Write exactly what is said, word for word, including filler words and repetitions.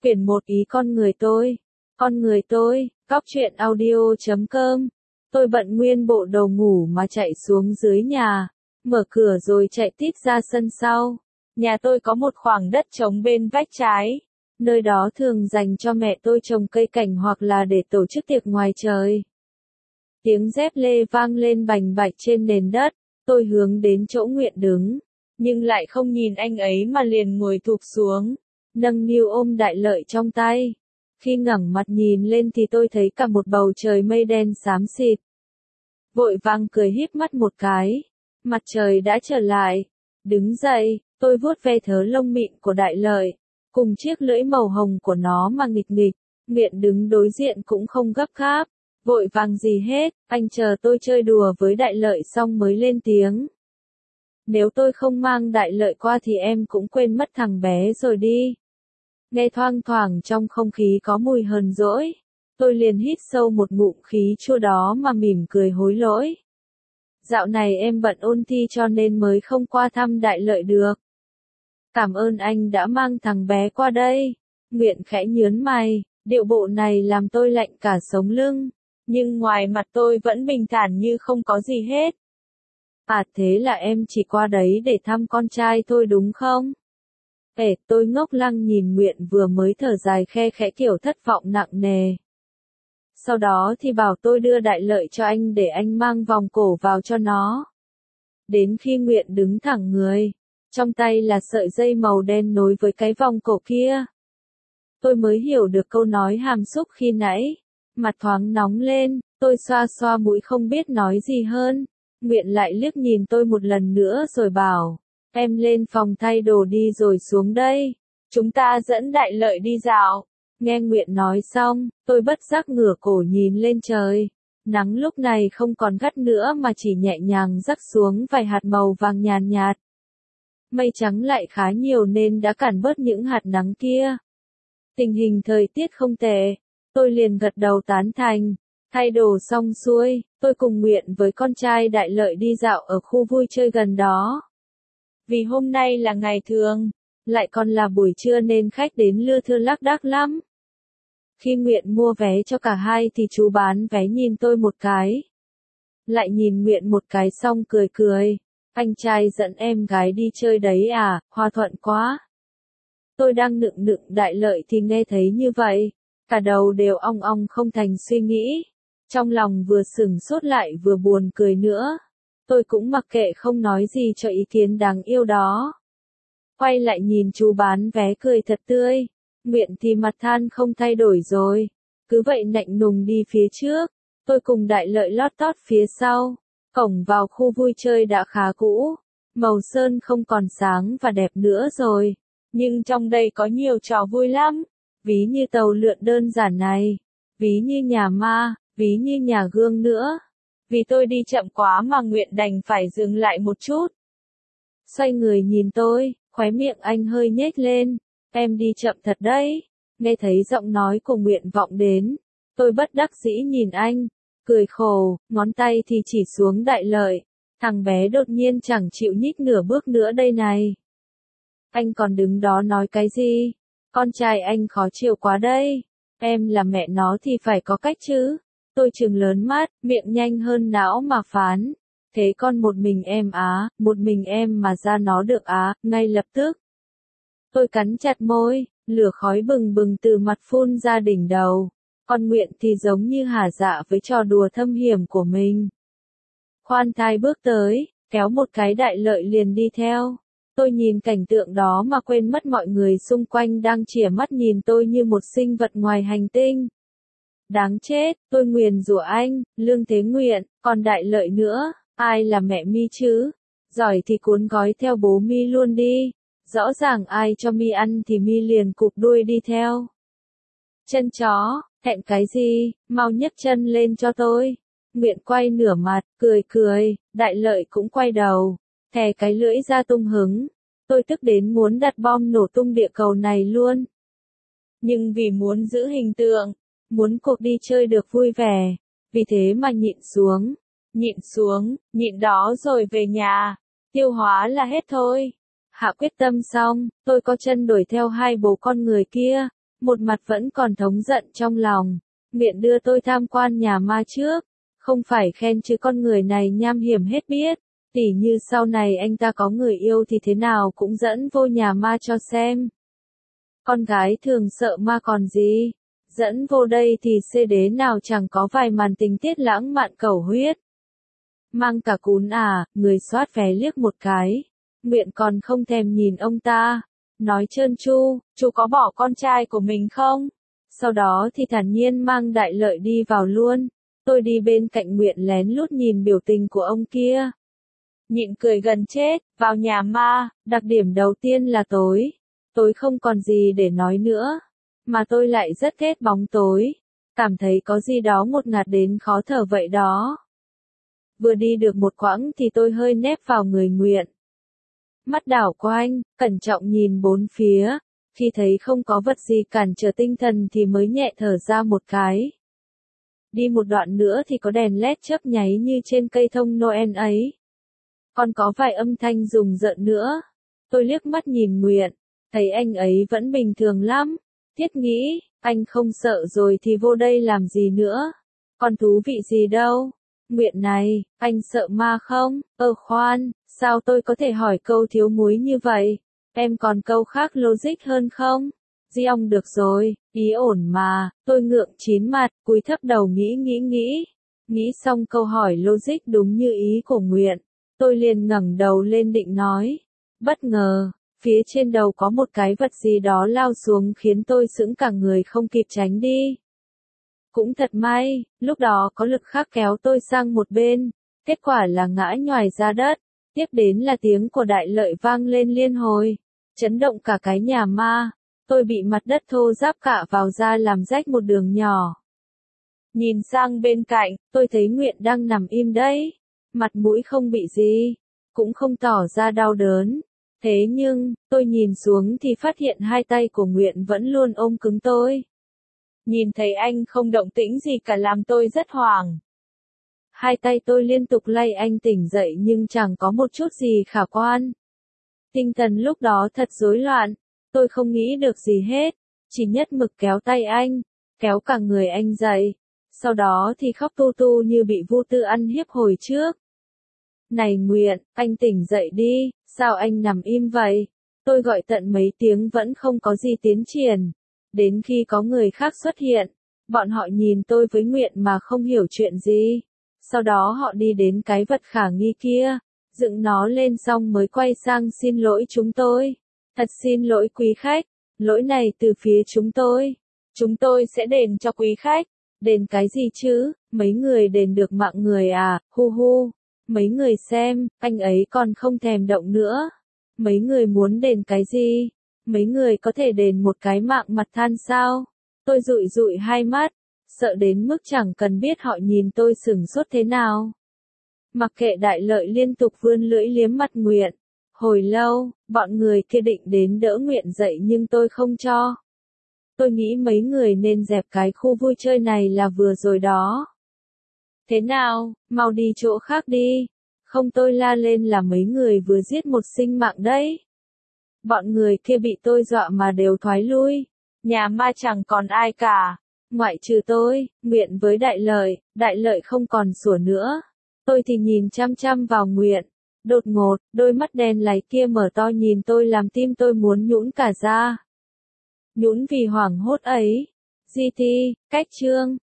Quyển một ý con người tôi. Con người tôi, Cóc truyện audio chấm com. Tôi bận nguyên bộ đồ ngủ mà chạy xuống dưới nhà, mở cửa rồi chạy tít ra sân sau. Nhà tôi có một khoảng đất trống bên vách trái. Nơi đó thường dành cho mẹ tôi trồng cây cảnh hoặc là để tổ chức tiệc ngoài trời. Tiếng dép lê vang lên bành bạch trên nền đất. Tôi hướng đến chỗ Nguyện đứng, nhưng lại không nhìn anh ấy mà liền ngồi thụp xuống, nâng niu ôm Đại Lợi trong tay. Khi ngẩng mặt nhìn lên thì tôi thấy cả một bầu trời mây đen xám xịt. Vội vàng cười híp mắt một cái. Mặt trời đã trở lại. Đứng dậy, tôi vuốt ve thớ lông mịn của Đại Lợi, cùng chiếc lưỡi màu hồng của nó mà nghịch nghịch. Nguyện đứng đối diện cũng không gấp gáp, vội vàng gì hết, anh chờ tôi chơi đùa với Đại Lợi xong mới lên tiếng. Nếu tôi không mang Đại Lợi qua thì em cũng quên mất thằng bé rồi đi. Nghe thoang thoảng trong không khí có mùi hờn dỗi. Tôi liền hít sâu một ngụm khí chua đó mà mỉm cười hối lỗi. Dạo này em bận ôn thi cho nên mới không qua thăm Đại Lợi được. Cảm ơn anh đã mang thằng bé qua đây. Nguyện khẽ nhớn mày, điệu bộ này làm tôi lạnh cả sống lưng. Nhưng ngoài mặt tôi vẫn bình thản như không có gì hết. À thế là em chỉ qua đấy để thăm con trai thôi đúng không? Ê, tôi ngốc lăng nhìn Nguyện vừa mới thở dài khe khẽ kiểu thất vọng nặng nề. Sau đó thì bảo tôi đưa Đại Lợi cho anh để anh mang vòng cổ vào cho nó. Đến khi Nguyện đứng thẳng người, trong tay là sợi dây màu đen nối với cái vòng cổ kia. Tôi mới hiểu được câu nói hàm xúc khi nãy. Mặt thoáng nóng lên, tôi xoa xoa mũi không biết nói gì hơn. Nguyện lại liếc nhìn tôi một lần nữa rồi bảo, em lên phòng thay đồ đi rồi xuống đây. Chúng ta dẫn Đại Lợi đi dạo. Nghe Nguyện nói xong, tôi bất giác ngửa cổ nhìn lên trời. Nắng lúc này không còn gắt nữa mà chỉ nhẹ nhàng rắc xuống vài hạt màu vàng nhàn nhạt. Mây trắng lại khá nhiều nên đã cản bớt những hạt nắng kia. Tình hình thời tiết không tệ. Tôi liền gật đầu tán thành. Thay đồ xong xuôi, tôi cùng Nguyện với con trai Đại Lợi đi dạo ở khu vui chơi gần đó. Vì hôm nay là ngày thường, lại còn là buổi trưa nên khách đến lưa thưa lác đác lắm. Khi Nguyện mua vé cho cả hai thì chú bán vé nhìn tôi một cái. Lại nhìn Nguyện một cái xong cười cười. Anh trai dẫn em gái đi chơi đấy à, hòa thuận quá. Tôi đang nựng nựng Đại Lợi thì nghe thấy như vậy. Cả đầu đều ong ong không thành suy nghĩ. Trong lòng vừa sửng sốt lại vừa buồn cười nữa. Tôi cũng mặc kệ không nói gì cho ý kiến đáng yêu đó. Quay lại nhìn chú bán vé cười thật tươi. Nguyện thì mặt than không thay đổi rồi. Cứ vậy nạnh nùng đi phía trước. Tôi cùng Đại Lợi lót tót phía sau. Cổng vào khu vui chơi đã khá cũ. Màu sơn không còn sáng và đẹp nữa rồi. Nhưng trong đây có nhiều trò vui lắm. Ví như tàu lượn đơn giản này. Ví như nhà ma. Ví như nhà gương nữa. Vì tôi đi chậm quá mà Nguyện đành phải dừng lại một chút. Xoay người nhìn tôi, khóe miệng anh hơi nhếch lên. Em đi chậm thật đấy. Nghe thấy giọng nói của Nguyện vọng đến. Tôi bất đắc dĩ nhìn anh. Cười khổ, ngón tay thì chỉ xuống Đại Lợi. Thằng bé đột nhiên chẳng chịu nhích nửa bước nữa đây này. Anh còn đứng đó nói cái gì? Con trai anh khó chịu quá đây. Em là mẹ nó thì phải có cách chứ. Tôi trừng lớn mắt, miệng nhanh hơn não mà phán. Thế con một mình em á, một mình em mà ra nó được á, ngay lập tức. Tôi cắn chặt môi, lửa khói bừng bừng từ mặt phun ra đỉnh đầu. Con Nguyện thì giống như hả dạ với trò đùa thâm hiểm của mình. Khoan thai bước tới, kéo một cái Đại Lợi liền đi theo. Tôi nhìn cảnh tượng đó mà quên mất mọi người xung quanh đang chìa mắt nhìn tôi như một sinh vật ngoài hành tinh. Đáng chết, tôi nguyền rủa anh, Lương Thế Nguyện, còn Đại Lợi nữa, ai là mẹ mi chứ? Giỏi thì cuốn gói theo bố mi luôn đi. Rõ ràng ai cho mi ăn thì mi liền cụp đuôi đi theo. Chân chó, hẹn cái gì, mau nhấc chân lên cho tôi. Nguyện quay nửa mặt, cười cười, Đại Lợi cũng quay đầu, thè cái lưỡi ra tung hứng. Tôi tức đến muốn đặt bom nổ tung địa cầu này luôn. Nhưng vì muốn giữ hình tượng, muốn cuộc đi chơi được vui vẻ, vì thế mà nhịn xuống, nhịn xuống, nhịn đó rồi về nhà, tiêu hóa là hết thôi. Hạ quyết tâm xong, tôi có chân đuổi theo hai bố con người kia, một mặt vẫn còn thống giận trong lòng. Nguyện đưa tôi tham quan nhà ma trước, không phải khen chứ con người này nham hiểm hết biết, tỉ như sau này anh ta có người yêu thì thế nào cũng dẫn vô nhà ma cho xem. Con gái thường sợ ma còn gì, dẫn vô đây thì xê đế nào chẳng có vài màn tình tiết lãng mạn cầu huyết. Mang cả cún à, người soát vé liếc một cái, Nguyện còn không thèm nhìn ông ta, nói trơn tru, chú có bỏ con trai của mình không? Sau đó thì thản nhiên mang Đại Lợi đi vào luôn. Tôi đi bên cạnh Nguyện lén lút nhìn biểu tình của ông kia. Nhịn cười gần chết, vào nhà ma, đặc điểm đầu tiên là tối. Tối không còn gì để nói nữa. Mà tôi lại rất ghét bóng tối. Cảm thấy có gì đó ngột ngạt đến khó thở vậy đó. Vừa đi được một quãng thì tôi hơi nép vào người Nguyện. Mắt đảo quanh, cẩn trọng nhìn bốn phía. Khi thấy không có vật gì cản trở tinh thần thì mới nhẹ thở ra một cái. Đi một đoạn nữa thì có đèn led chớp nháy như trên cây thông Noel ấy. Còn có vài âm thanh rùng rợn nữa. Tôi liếc mắt nhìn Nguyện, thấy anh ấy vẫn bình thường lắm. Thiết nghĩ, anh không sợ rồi thì vô đây làm gì nữa. Còn thú vị gì đâu. Nguyện này, anh sợ ma không? Ơ khoan, sao tôi có thể hỏi câu thiếu muối như vậy? Em còn câu khác logic hơn không? Di ông được rồi, ý ổn mà, tôi ngượng chín mặt, cúi thấp đầu nghĩ nghĩ nghĩ. Nghĩ xong câu hỏi logic đúng như ý của Nguyện. Tôi liền ngẩng đầu lên định nói. Bất ngờ, phía trên đầu có một cái vật gì đó lao xuống khiến tôi sững cả người không kịp tránh đi. Cũng thật may, lúc đó có lực khác kéo tôi sang một bên. Kết quả là ngã nhoài ra đất. Tiếp đến là tiếng của Đại Lợi vang lên liên hồi. Chấn động cả cái nhà ma. Tôi bị mặt đất thô ráp cạ vào da làm rách một đường nhỏ. Nhìn sang bên cạnh, tôi thấy Nguyện đang nằm im đấy. Mặt mũi không bị gì, cũng không tỏ ra đau đớn. Thế nhưng, tôi nhìn xuống thì phát hiện hai tay của Nguyện vẫn luôn ôm cứng tôi. Nhìn thấy anh không động tĩnh gì cả làm tôi rất hoảng. Hai tay tôi liên tục lay anh tỉnh dậy nhưng chẳng có một chút gì khả quan. Tinh thần lúc đó thật rối loạn, tôi không nghĩ được gì hết, chỉ nhất mực kéo tay anh, kéo cả người anh dậy. Sau đó thì khóc tu tu như bị Vu Tư ăn hiếp hồi trước. Này Nguyện, anh tỉnh dậy đi, sao anh nằm im vậy? Tôi gọi tận mấy tiếng vẫn không có gì tiến triển. Đến khi có người khác xuất hiện, bọn họ nhìn tôi với Nguyện mà không hiểu chuyện gì. Sau đó họ đi đến cái vật khả nghi kia, dựng nó lên xong mới quay sang xin lỗi chúng tôi. Thật xin lỗi quý khách, lỗi này từ phía chúng tôi. Chúng tôi sẽ đền cho quý khách. Đền cái gì chứ, mấy người đền được mạng người à, hu hu. Mấy người xem, anh ấy còn không thèm động nữa. Mấy người muốn đền cái gì? Mấy người có thể đền một cái mạng mặt than sao? Tôi dụi dụi hai mắt, sợ đến mức chẳng cần biết họ nhìn tôi sửng sốt thế nào. Mặc kệ Đại Lợi liên tục vươn lưỡi liếm mặt Nguyện. Hồi lâu, bọn người kia định đến đỡ Nguyện dậy nhưng tôi không cho. Tôi nghĩ mấy người nên dẹp cái khu vui chơi này là vừa rồi đó. Thế nào, mau đi chỗ khác đi. Không tôi la lên là mấy người vừa giết một sinh mạng đấy. Bọn người kia bị tôi dọa mà đều thoái lui. Nhà ma chẳng còn ai cả. Ngoại trừ tôi, Nguyện với Đại Lợi, Đại Lợi không còn sủa nữa. Tôi thì nhìn chăm chăm vào Nguyện. Đột ngột, đôi mắt đen láy kia mở to nhìn tôi làm tim tôi muốn nhũn cả ra. Nhũn vì hoảng hốt ấy. giê tê, cách chương.